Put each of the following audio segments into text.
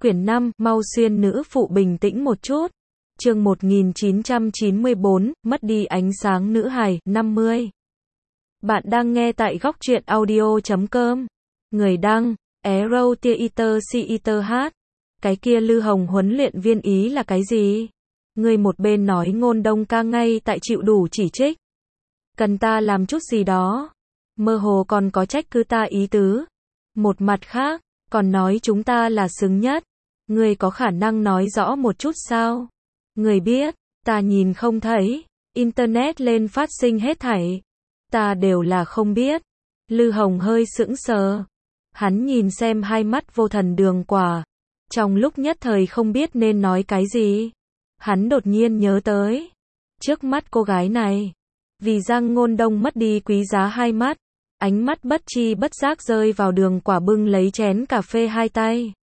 Quyển 5, mau xuyên nữ phụ bình tĩnh một chút. Chương 1994, mất đi ánh sáng nữ hài, 50. Bạn đang nghe tại góc truyện audio.com. Người đăng, Arrow Theater CETH. Cái kia Lư Hồng huấn luyện viên ý là cái gì? Người một bên nói Ngôn Đông ca ngay tại chịu đủ chỉ trích. Cần ta làm chút gì đó. Mơ hồ còn có trách cứ ta ý tứ. Một mặt khác, còn nói chúng ta là xứng nhất. Người có khả năng nói rõ một chút sao? Người biết, ta nhìn không thấy. Internet lên phát sinh hết thảy. Ta đều là không biết. Lư Hồng hơi sững sờ. Hắn nhìn xem hai mắt vô thần Đường Quả. Trong lúc nhất thời không biết nên nói cái gì. Hắn đột nhiên nhớ tới. Trước mắt cô gái này. Vì Giang Ngôn Đông mất đi quý giá hai mắt. Ánh mắt bất chi bất giác rơi vào Đường Quả bưng lấy chén cà phê hai tay.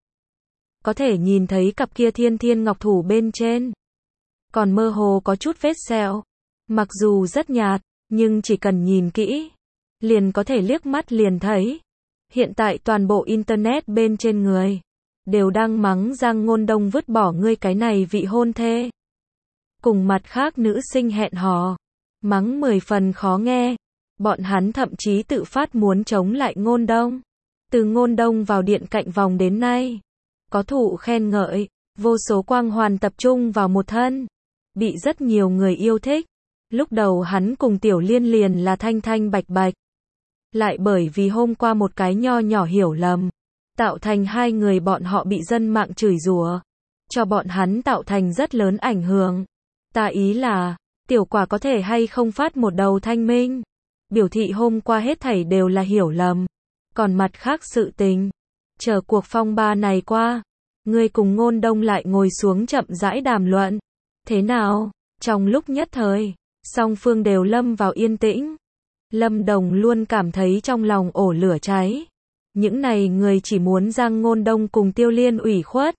Có thể nhìn thấy cặp kia thiên thiên ngọc thủ bên trên. Còn mơ hồ có chút vết sẹo. Mặc dù rất nhạt, nhưng chỉ cần nhìn kỹ, liền có thể liếc mắt liền thấy. Hiện tại toàn bộ internet bên trên người đều đang mắng Giang Ngôn Đông vứt bỏ ngươi cái này vị hôn thê. Cùng mặt khác nữ sinh hẹn hò, mắng 10 phần khó nghe. Bọn hắn thậm chí tự phát muốn chống lại Ngôn Đông. Từ Ngôn Đông vào điện cạnh vòng đến nay, có thụ khen ngợi, vô số quang hoàn tập trung vào một thân, bị rất nhiều người yêu thích. Lúc đầu hắn cùng Tiểu Liên liền là thanh thanh bạch bạch. Lại bởi vì hôm qua một cái nho nhỏ hiểu lầm, tạo thành hai người bọn họ bị dân mạng chửi rủa, cho bọn hắn tạo thành rất lớn ảnh hưởng. Ta ý là, Tiểu Quả có thể hay không phát một đầu thanh minh, biểu thị hôm qua hết thảy đều là hiểu lầm. Còn mặt khác sự tình, chờ cuộc phong ba này qua, ngươi cùng Ngôn Đông lại ngồi xuống chậm rãi đàm luận. Thế nào? Trong lúc nhất thời, song phương đều lâm vào yên tĩnh. Lâm Đồng luôn cảm thấy trong lòng ổ lửa cháy. Những này người chỉ muốn Giang Ngôn Đông cùng Tiêu Liên ủy khuất.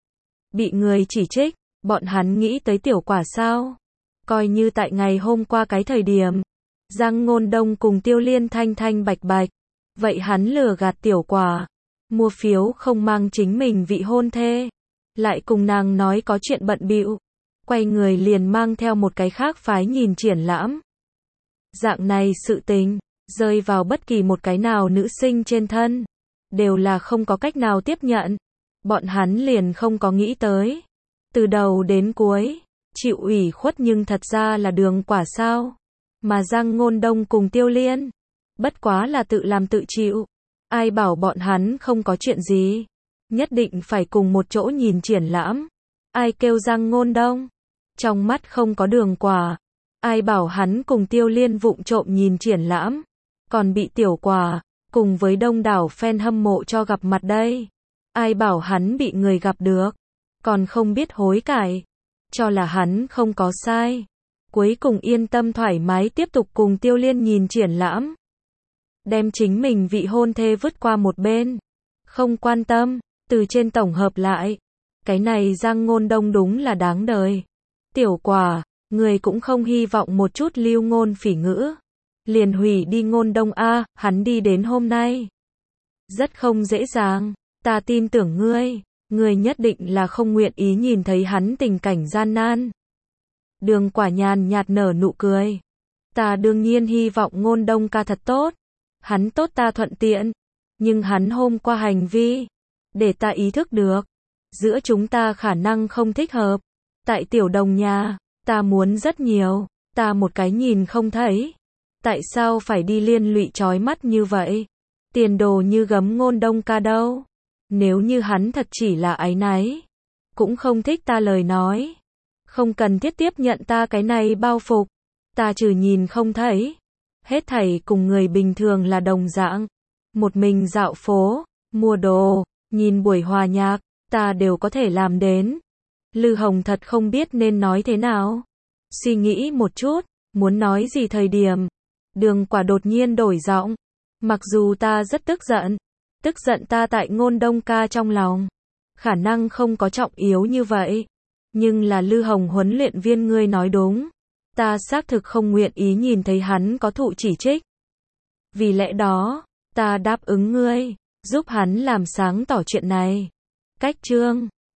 Bị người chỉ trích, bọn hắn nghĩ tới Tiểu Quả sao? Coi như tại ngày hôm qua cái thời điểm, Giang Ngôn Đông cùng Tiêu Liên thanh thanh bạch bạch. Vậy hắn lừa gạt Tiểu Quả, mua phiếu không mang chính mình vị hôn thê, lại cùng nàng nói có chuyện bận bịu, quay người liền mang theo một cái khác phái nhìn triển lãm. Dạng này sự tình, rơi vào bất kỳ một cái nào nữ sinh trên thân, đều là không có cách nào tiếp nhận. Bọn hắn liền không có nghĩ tới. Từ đầu đến cuối, chịu ủy khuất nhưng thật ra là Đường Quả sao. Mà Giang Ngôn Đông cùng Tiêu Liên, bất quá là tự làm tự chịu. Ai bảo bọn hắn không có chuyện gì, nhất định phải cùng một chỗ nhìn triển lãm. Ai kêu Giang Ngôn Đông trong mắt không có Đường Quả. Ai bảo hắn cùng Tiêu Liên vụng trộm nhìn triển lãm, còn bị Tiểu Quả cùng với đông đảo fan hâm mộ cho gặp mặt đây. Ai bảo hắn bị người gặp được, còn không biết hối cải, cho là hắn không có sai. Cuối cùng yên tâm thoải mái tiếp tục cùng Tiêu Liên nhìn triển lãm. Đem chính mình vị hôn thê vứt qua một bên. Không quan tâm, từ trên tổng hợp lại. Cái này Giang Ngôn Đông đúng là đáng đời. Tiểu Quả, người cũng không hy vọng một chút lưu ngôn phỉ ngữ. Liền hủy đi Ngôn Đông a, hắn đi đến hôm nay. Rất không dễ dàng, ta tin tưởng ngươi nhất định là không nguyện ý nhìn thấy hắn tình cảnh gian nan. Đường Quả nhàn nhạt nở nụ cười. Ta đương nhiên hy vọng Ngôn Đông ca thật tốt. Hắn tốt ta thuận tiện. Nhưng hắn hôm qua hành vi, để ta ý thức được, giữa chúng ta khả năng không thích hợp. Tại Tiểu Đồng nhà, ta muốn rất nhiều, ta một cái nhìn không thấy. Tại sao phải đi liên lụy chói mắt như vậy? Tiền đồ như gấm Ngôn Đông ca đâu? Nếu như hắn thật chỉ là áy náy, cũng không thích ta lời nói, không cần thiết tiếp nhận ta cái này bao phục. Ta trừ nhìn không thấy, hết thảy cùng người bình thường là đồng dạng. Một mình dạo phố, mua đồ, nhìn buổi hòa nhạc, ta đều có thể làm đến. Lư Hồng thật không biết nên nói thế nào. Suy nghĩ một chút, muốn nói gì thời điểm. Đường Quả đột nhiên đổi giọng. Mặc dù ta rất tức giận ta tại Ngôn Đông ca trong lòng, khả năng không có trọng yếu như vậy. Nhưng là Lư Hồng huấn luyện viên ngươi nói đúng. Ta xác thực không nguyện ý nhìn thấy hắn có thụ chỉ trích. Vì lẽ đó, ta đáp ứng ngươi, giúp hắn làm sáng tỏ chuyện này. Cách chương